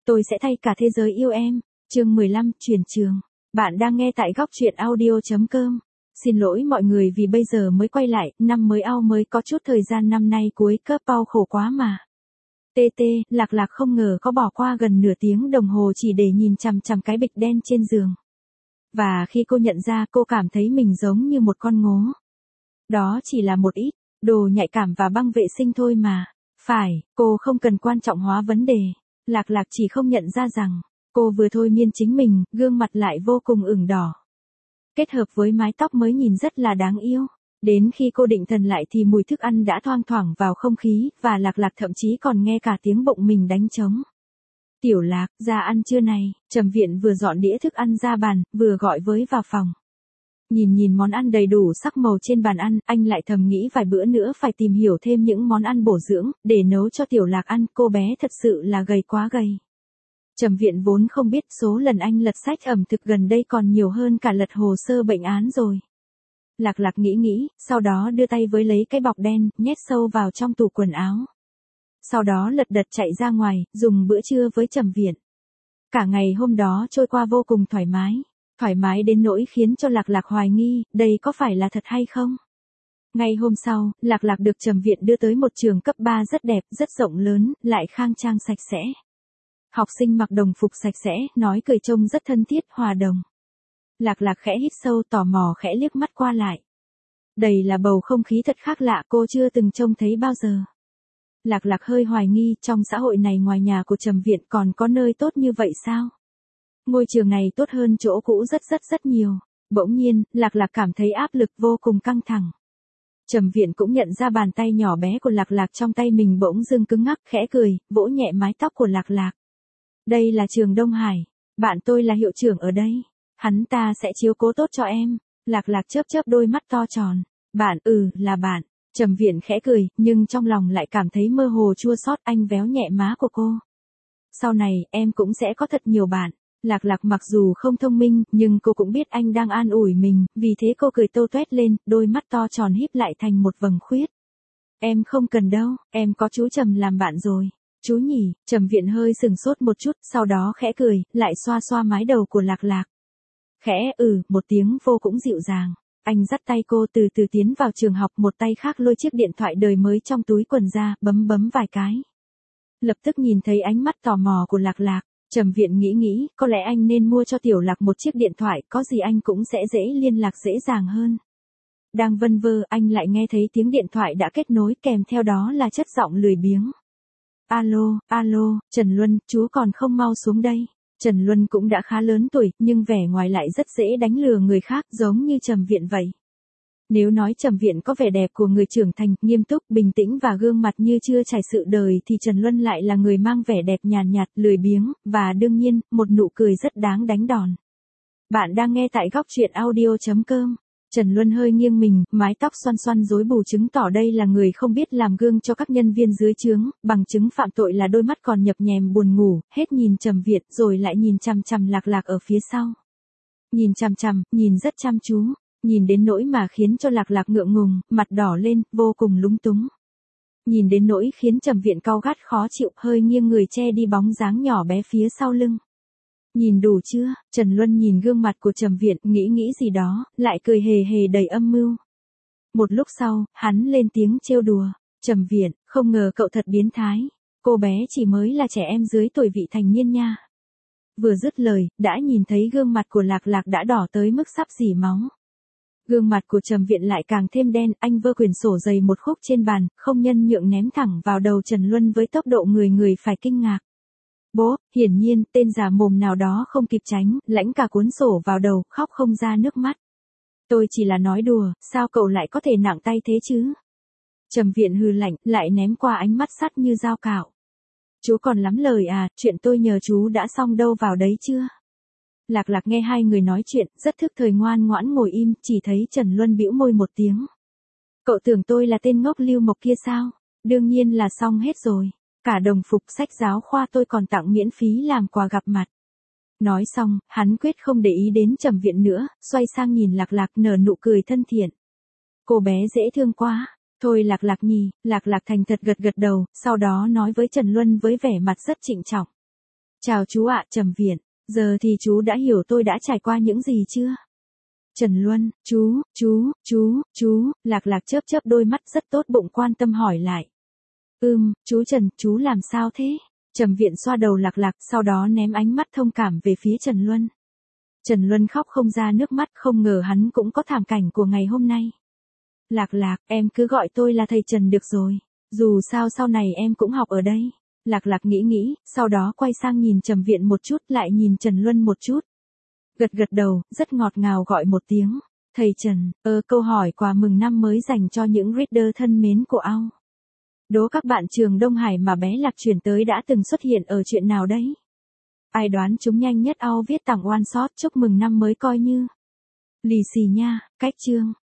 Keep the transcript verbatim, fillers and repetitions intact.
Tôi sẽ thay cả thế giới yêu em. Chương mười lăm, chuyển trường. Bạn đang nghe tại góc truyện audio chấm com. Xin lỗi mọi người vì bây giờ mới quay lại, năm mới ao mới có chút thời gian, năm nay cuối cấp bao khổ quá mà. tê tê, Lạc Lạc không ngờ có bỏ qua gần nửa tiếng đồng hồ chỉ để nhìn chằm chằm cái bịch đen trên giường. Và khi cô nhận ra, cô cảm thấy mình giống như một con ngố. Đó chỉ là một ít đồ nhạy cảm và băng vệ sinh thôi mà. Phải, cô không cần quan trọng hóa vấn đề. Lạc Lạc chỉ không nhận ra rằng, cô vừa thôi miên chính mình, gương mặt lại vô cùng ửng đỏ. Kết hợp với mái tóc mới nhìn rất là đáng yêu. Đến khi cô định thần lại thì mùi thức ăn đã thoang thoảng vào không khí, và Lạc Lạc thậm chí còn nghe cả tiếng bụng mình đánh trống. Tiểu Lạc, ra ăn trưa này. Trầm Viện vừa dọn đĩa thức ăn ra bàn, vừa gọi với vào phòng. Nhìn nhìn món ăn đầy đủ sắc màu trên bàn ăn, anh lại thầm nghĩ vài bữa nữa phải tìm hiểu thêm những món ăn bổ dưỡng, để nấu cho Tiểu Lạc ăn, cô bé thật sự là gầy quá gầy. Trầm Viện vốn không biết số lần anh lật sách ẩm thực gần đây còn nhiều hơn cả lật hồ sơ bệnh án rồi. Lạc Lạc nghĩ nghĩ, sau đó đưa tay với lấy cái bọc đen, nhét sâu vào trong tủ quần áo. Sau đó lật đật chạy ra ngoài, dùng bữa trưa với Trầm Viện. Cả ngày hôm đó trôi qua vô cùng thoải mái. Thoải mái đến nỗi khiến cho Lạc Lạc hoài nghi, đây có phải là thật hay không? Ngày hôm sau, Lạc Lạc được Trầm Viện đưa tới một trường cấp ba rất đẹp, rất rộng lớn, lại khang trang sạch sẽ. Học sinh mặc đồng phục sạch sẽ, nói cười trông rất thân thiết, hòa đồng. Lạc Lạc khẽ hít sâu, tò mò khẽ liếc mắt qua lại. Đây là bầu không khí thật khác lạ, cô chưa từng trông thấy bao giờ. Lạc Lạc hơi hoài nghi, trong xã hội này ngoài nhà của Trầm Viện còn có nơi tốt như vậy sao? Ngôi trường này tốt hơn chỗ cũ rất rất rất nhiều. Bỗng nhiên, Lạc Lạc cảm thấy áp lực vô cùng căng thẳng. Trầm Viện cũng nhận ra bàn tay nhỏ bé của Lạc Lạc trong tay mình bỗng dưng cứng ngắc, khẽ cười, vỗ nhẹ mái tóc của Lạc Lạc. Đây là trường Đông Hải. Bạn tôi là hiệu trưởng ở đây. Hắn ta sẽ chiếu cố tốt cho em. Lạc Lạc chớp chớp đôi mắt to tròn. Bạn, ừ, là bạn. Trầm Viện khẽ cười, nhưng trong lòng lại cảm thấy mơ hồ chua xót. Anh véo nhẹ má của cô. Sau này, em cũng sẽ có thật nhiều bạn. Lạc Lạc mặc dù không thông minh, nhưng cô cũng biết anh đang an ủi mình, vì thế cô cười tô toét lên, đôi mắt to tròn híp lại thành một vầng khuyết. Em không cần đâu, em có chú Trầm làm bạn rồi. Chú nhỉ? Trầm Viện hơi sừng sốt một chút, sau đó khẽ cười, lại xoa xoa mái đầu của Lạc Lạc. Khẽ ừ, một tiếng vô cũng dịu dàng. Anh dắt tay cô từ từ tiến vào trường học, một tay khác lôi chiếc điện thoại đời mới trong túi quần ra, bấm bấm vài cái. Lập tức nhìn thấy ánh mắt tò mò của Lạc Lạc. Trầm Viện nghĩ nghĩ, có lẽ anh nên mua cho Tiểu Lạc một chiếc điện thoại, có gì anh cũng sẽ dễ liên lạc dễ dàng hơn. Đang vân vơ, anh lại nghe thấy tiếng điện thoại đã kết nối, kèm theo đó là chất giọng lười biếng. Alo, alo, Trần Luân, chú còn không mau xuống đây. Trần Luân cũng đã khá lớn tuổi, nhưng vẻ ngoài lại rất dễ đánh lừa người khác, giống như Trầm Viện vậy. Nếu nói Trầm Viện có vẻ đẹp của người trưởng thành, nghiêm túc, bình tĩnh và gương mặt như chưa trải sự đời thì Trần Luân lại là người mang vẻ đẹp nhàn nhạt, lười biếng, và đương nhiên, một nụ cười rất đáng đánh đòn. Bạn đang nghe tại góc truyện audio chấm com. Trần Luân hơi nghiêng mình, mái tóc xoăn xoăn rối bù chứng tỏ đây là người không biết làm gương cho các nhân viên dưới trướng, bằng chứng phạm tội là đôi mắt còn nhập nhèm buồn ngủ, hết nhìn Trầm Viện rồi lại nhìn chằm chằm Lạc Lạc ở phía sau. Nhìn chằm chằm, nhìn rất chăm chú. Nhìn đến nỗi mà khiến cho Lạc Lạc ngượng ngùng, mặt đỏ lên, vô cùng lúng túng. Nhìn đến nỗi khiến Trầm Viện cau gắt khó chịu, hơi nghiêng người che đi bóng dáng nhỏ bé phía sau lưng. Nhìn đủ chưa? Trần Luân nhìn gương mặt của Trầm Viện, nghĩ nghĩ gì đó, lại cười hề hề đầy âm mưu. Một lúc sau, hắn lên tiếng trêu đùa. Trầm Viện, không ngờ cậu thật biến thái. Cô bé chỉ mới là trẻ em dưới tuổi vị thành niên nha. Vừa dứt lời, đã nhìn thấy gương mặt của Lạc Lạc đã đỏ tới mức sắp rỉ máu. Gương mặt của Trầm Viện lại càng thêm đen, anh vơ quyển sổ dày một khúc trên bàn, không nhân nhượng ném thẳng vào đầu Trần Luân với tốc độ người người phải kinh ngạc. Bố, hiển nhiên, tên già mồm nào đó không kịp tránh, lãnh cả cuốn sổ vào đầu, khóc không ra nước mắt. Tôi chỉ là nói đùa, sao cậu lại có thể nặng tay thế chứ? Trầm Viện hừ lạnh, lại ném qua ánh mắt sắt như dao cạo. Chú còn lắm lời à, chuyện tôi nhờ chú đã xong đâu vào đấy chưa? Lạc Lạc nghe hai người nói chuyện, rất thức thời ngoan ngoãn ngồi im, chỉ thấy Trần Luân bĩu môi một tiếng. Cậu tưởng tôi là tên ngốc Lưu Mộc kia sao? Đương nhiên là xong hết rồi. Cả đồng phục sách giáo khoa tôi còn tặng miễn phí làm quà gặp mặt. Nói xong, hắn quyết không để ý đến Trầm Viện nữa, xoay sang nhìn Lạc Lạc nở nụ cười thân thiện. Cô bé dễ thương quá. Thôi Lạc Lạc nhì, Lạc Lạc thành thật gật gật đầu, sau đó nói với Trần Luân với vẻ mặt rất trịnh trọng. Chào chú ạ, Trầm Viện. Giờ thì chú đã hiểu tôi đã trải qua những gì chưa? Trần Luân, chú, chú, chú, chú, Lạc Lạc chớp chớp đôi mắt rất tốt bụng quan tâm hỏi lại. Ừm, chú Trần, chú làm sao thế? Trầm Viện xoa đầu Lạc Lạc, sau đó ném ánh mắt thông cảm về phía Trần Luân. Trần Luân khóc không ra nước mắt, không ngờ hắn cũng có thảm cảnh của ngày hôm nay. Lạc Lạc, em cứ gọi tôi là thầy Trần được rồi. Dù sao sau này em cũng học ở đây. Lạc Lạc nghĩ nghĩ, sau đó quay sang nhìn Trầm Viện một chút, lại nhìn Trần Luân một chút. Gật gật đầu, rất ngọt ngào gọi một tiếng. Thầy Trần, ờ câu hỏi quà mừng năm mới dành cho những reader thân mến của ao. Đố các bạn trường Đông Hải mà bé Lạc chuyển tới đã từng xuất hiện ở chuyện nào đấy? Ai đoán chúng nhanh nhất ao viết tặng one shot chúc mừng năm mới coi như lì xì nha, cách chương.